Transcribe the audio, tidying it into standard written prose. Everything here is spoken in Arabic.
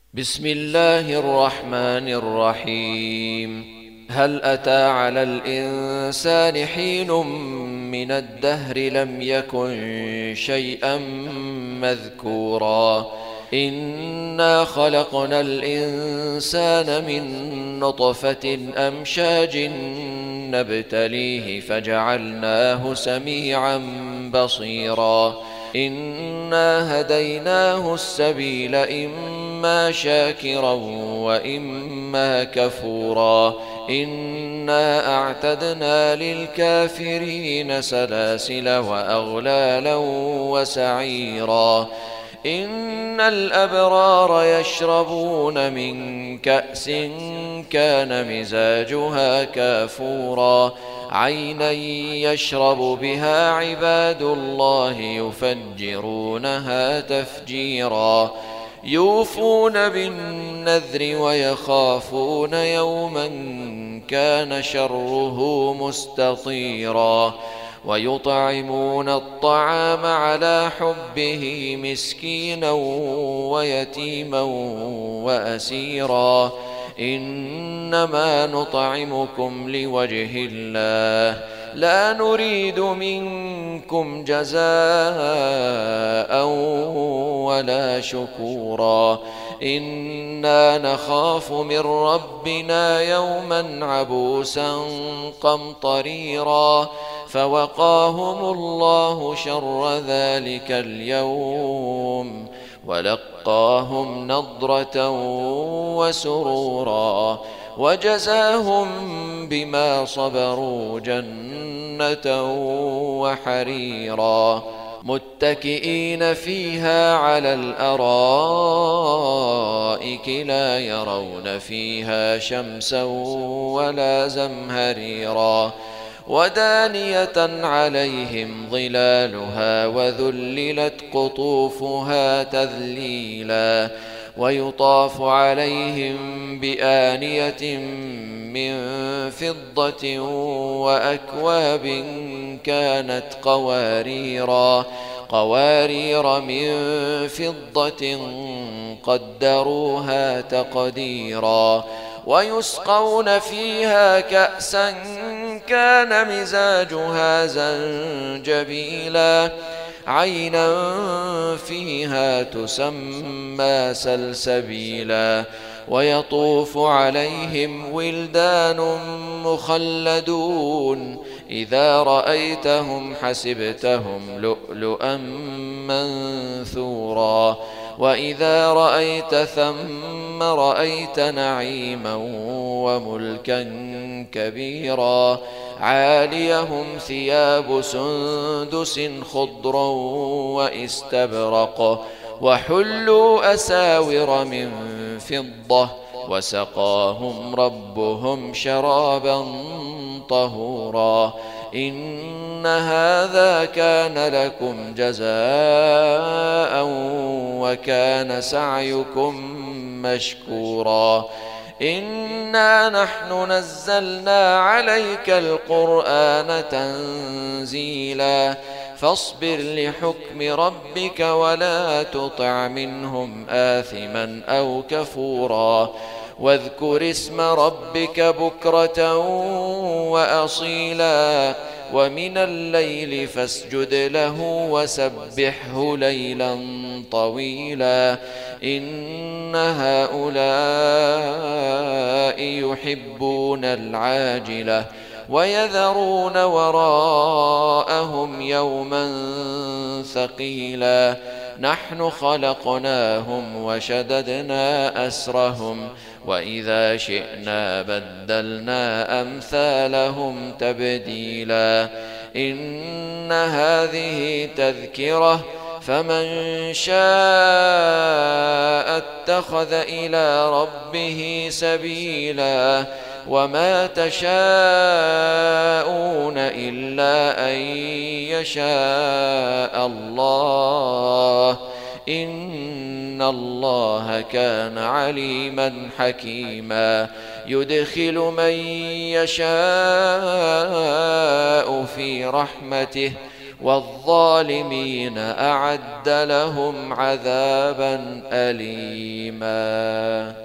بسم الله الرحمن الرحيم. هل أتى على الإنسان حين من الدهر لم يكن شيئا مذكورا إنا خلقنا الإنسان من نطفة أمشاج نبتليه فجعلناه سميعا بصيرا إنا هديناه السبيل إما شاكرا وإما كفورا إنا أعتدنا للكافرين سلاسل وأغلالا وسعيرا إن الأبرار يشربون من كأس كان مزاجها كافورا عينا يشرب بها عباد الله يفجرونها تفجيرا يوفون بالنذر ويخافون يوما كان شره مستطيرا ويطعمون الطعام على حبه مسكينا ويتيما وأسيرا إنما نطعمكم لوجه الله لا نريد منكم جزاء ولا شكورا إنا نخاف من ربنا يوما عبوسا قمطريرا فوقاهم الله شر ذلك اليوم ولقاهم نضرة وسرورا وجزاهم بما صبروا جنة وحريرا متكئين فيها على الأرائك لا يرون فيها شمسا ولا زمهريرا ودانية عليهم ظلالها وذللت قطوفها تذليلا ويطاف عليهم بآنية من فضة وأكواب كانت قوارير من فضة قدروها تقديرا ويسقون فيها كأسا كان مزاجها زنجبيلا عينا فيها تسمى سلسبيلا ويطوف عليهم ولدان مخلدون إذا رأيتهم حسبتهم لؤلؤا منثورا وإذا رأيت ثم رأيت نعيما وملكا كبيرا عاليهم ثياب سندس خضر واستبرق وحلوا أساور من فضة وسقاهم ربهم شرابا طهورا إن هذا كان لكم جزاء وكان سعيكم مشكورا إنا نحن نزلنا عليك القرآن تنزيلا فاصبر لحكم ربك ولا تطع منهم آثما أو كفورا واذكر اسم ربك بكرة وأصيلا ومن الليل فاسجد له وسبحه ليلا طويلا إن هؤلاء يحبون العاجلة ويذرون وراءهم يوما ثقيلا نحن خلقناهم وشددنا أسرهم وإذا شئنا بدلنا أمثالهم تبديلا إن هذه تذكرة فمن شاء اتخذ إلى ربه سبيلا وما تشاءون إلا أن يشاء الله إن الله كان عليما حكيما يدخل من يشاء في رحمته والظالمين أعد لهم عذابا أليما.